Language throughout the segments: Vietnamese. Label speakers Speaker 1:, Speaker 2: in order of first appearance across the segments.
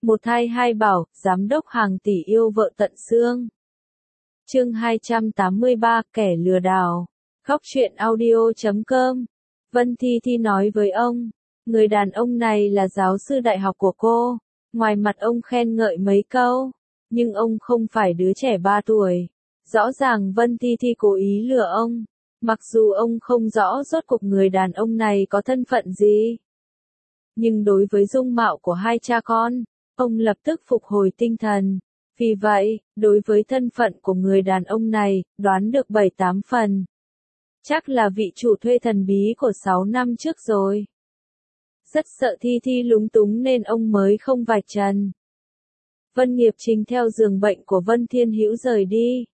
Speaker 1: Một thai hai bảo, giám đốc hàng tỷ yêu vợ tận xương. Chương 283, kẻ lừa đảo. Góc truyện audio.com. Vân Thi Thi nói với ông, người đàn ông này là giáo sư đại học của cô. Ngoài mặt ông khen ngợi mấy câu, nhưng ông không phải đứa trẻ 3 tuổi. Rõ ràng Vân Thi Thi cố ý lừa ông, mặc dù ông không rõ rốt cuộc người đàn ông này có thân phận gì. Nhưng đối với dung mạo của hai cha con, ông lập tức phục hồi tinh thần. Vì vậy, đối với thân phận của người đàn ông này, đoán được 7-8 phần. Chắc là vị chủ thuê thần bí của 6 năm trước rồi. Rất sợ Thi Thi lúng túng nên ông mới không vạch trần. Vân Nghiệp Trình theo giường bệnh của Vân Thiên Hữu rời đi.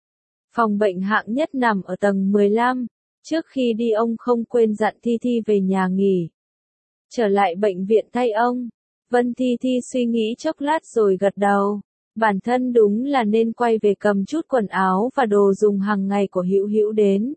Speaker 1: Phòng bệnh hạng nhất nằm ở tầng 15. Trước khi đi ông không quên dặn Thi Thi về nhà nghỉ. Trở lại bệnh viện thay ông, Vân Thi Thi suy nghĩ chốc lát rồi gật đầu. Bản thân đúng là nên quay về cầm chút quần áo và đồ dùng hàng ngày của Hữu Hữu đến.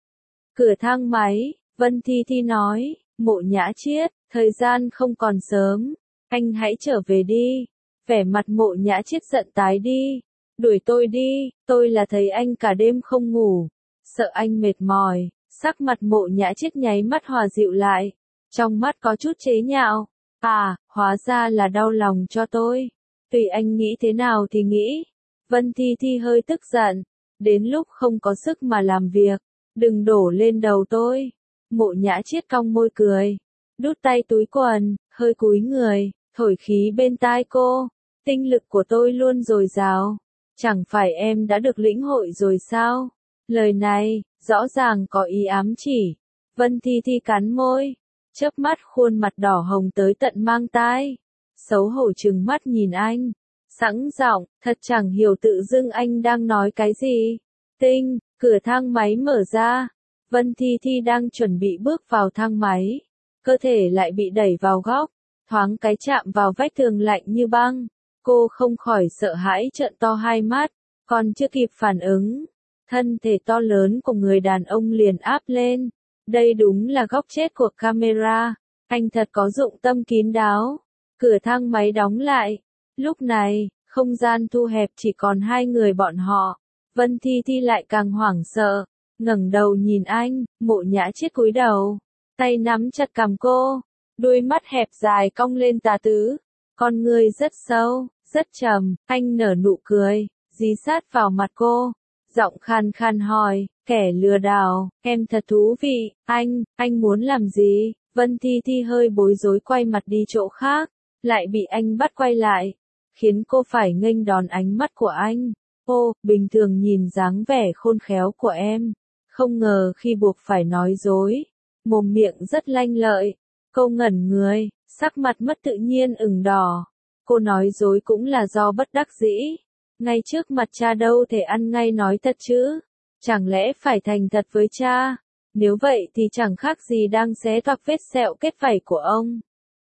Speaker 1: Cửa thang máy, Vân Thi Thi nói, Mộ Nhã Chiết, thời gian không còn sớm, anh hãy trở về đi. Vẻ mặt Mộ Nhã Chiết giận tái đi. Đuổi tôi đi, tôi là thấy anh cả đêm không ngủ, sợ anh mệt mỏi. Sắc mặt Mộ Nhã Chiết nháy mắt hòa dịu lại, trong mắt có chút chế nhạo. À, hóa ra là đau lòng cho tôi. Tùy anh nghĩ thế nào thì nghĩ. Vân Thi Thi hơi tức giận. Đến lúc không có sức mà làm việc, đừng đổ lên đầu tôi. Mộ Nhã Chiết cong môi cười, đút tay túi quần, hơi cúi người, thổi khí bên tai cô. Tinh lực của tôi luôn dồi dào. Chẳng phải em đã được lĩnh hội rồi sao? Lời này, rõ ràng có ý ám chỉ. Vân Thi Thi cắn môi, chớp mắt khuôn mặt đỏ hồng tới tận mang tai. Xấu hổ trừng mắt nhìn anh, sẵn giọng, thật chẳng hiểu tự dưng anh đang nói cái gì. Tinh, cửa thang máy mở ra. Vân Thi Thi đang chuẩn bị bước vào thang máy. Cơ thể lại bị đẩy vào góc, thoáng cái chạm vào vách tường lạnh như băng. Cô không khỏi sợ hãi trợn to hai mắt, còn chưa kịp phản ứng. Thân thể to lớn của người đàn ông liền áp lên. Đây đúng là góc chết của camera. Anh thật có dụng tâm kín đáo. Cửa thang máy đóng lại. Lúc này, không gian thu hẹp chỉ còn hai người bọn họ. Vân Thi Thi lại càng hoảng sợ. Ngẩng đầu nhìn anh, Mộ Nhã Chiết cúi đầu. Tay nắm chặt cằm cô. Đôi mắt hẹp dài cong lên tà tứ. Con người rất sâu, rất trầm. Anh nở nụ cười, dí sát vào mặt cô. Giọng khàn khàn hỏi, kẻ lừa đảo, em thật thú vị. Anh muốn làm gì? Vân Thi Thi hơi bối rối quay mặt đi chỗ khác. Lại bị anh bắt quay lại, khiến cô phải nghênh đón ánh mắt của anh. Ô, bình thường nhìn dáng vẻ khôn khéo của em, không ngờ khi buộc phải nói dối, mồm miệng rất lanh lợi. Cô ngẩn người, sắc mặt mất tự nhiên ửng đỏ. Cô nói dối cũng là do bất đắc dĩ. Ngay trước mặt cha đâu thể ăn ngay nói thật chứ. Chẳng lẽ phải thành thật với cha? Nếu vậy thì chẳng khác gì đang xé toạc vết sẹo kết vảy của ông.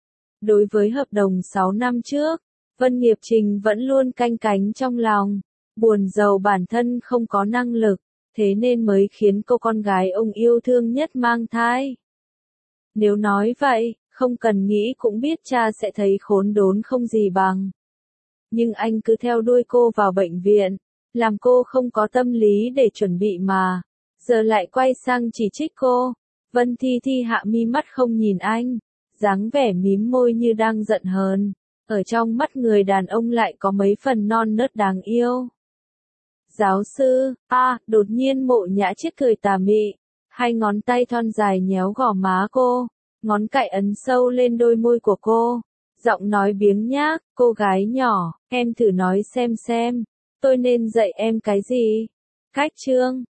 Speaker 1: Đối với hợp đồng 6 năm trước, Vân Nghiệp Trình vẫn luôn canh cánh trong lòng, buồn rầu bản thân không có năng lực, thế nên mới khiến cô con gái ông yêu thương nhất mang thai. Nếu nói vậy, không cần nghĩ cũng biết cha sẽ thấy khốn đốn không gì bằng. Nhưng anh cứ theo đuôi cô vào bệnh viện, làm cô không có tâm lý để chuẩn bị mà. Giờ lại quay sang chỉ trích cô. Vân Thi Thi hạ mi mắt không nhìn anh, dáng vẻ mím môi như đang giận hờn. Ở trong mắt người đàn ông lại có mấy phần non nớt đáng yêu. Giáo sư, đột nhiên Mộ Nhã Chiết cười tà mị. Hai ngón tay thon dài nhéo gò má cô, ngón cạy ấn sâu lên đôi môi của cô. Giọng nói biếng nhác, cô gái nhỏ, em thử nói xem, tôi nên dạy em cái gì? Cách chương.